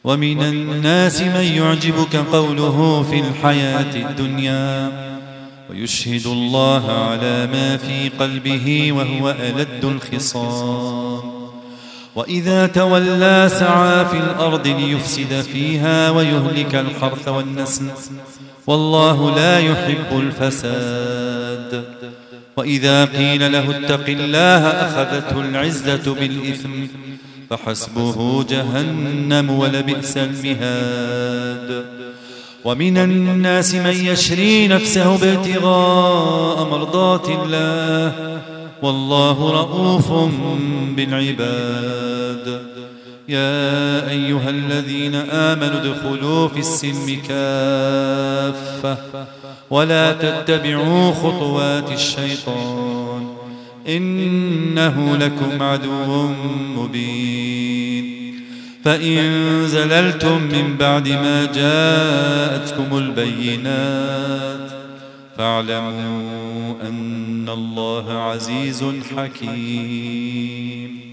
ومن الناس من يعجبك قوله في الحياة الدنيا ويشهد الله على ما في قلبه وهو ألد الخصام وإذا تولى سعى في الأرض ليفسد فيها ويهلك الحرث والنسل والله لا يحب الفساد وإذا قيل له اتق الله أخذته العزة بالإثم فحسبه جهنم ولبئس المهاد ومن الناس من يشري نفسه ابتغاء مرضات الله والله رؤوف بالعباد يا أيها الذين آمنوا ادخلوا في السلم كافة ولا تتبعوا خطوات الشيطان إنه لكم عدو مبين فإن زللتم من بعد ما جاءتكم البينات فاعلموا أن الله عزيز حكيم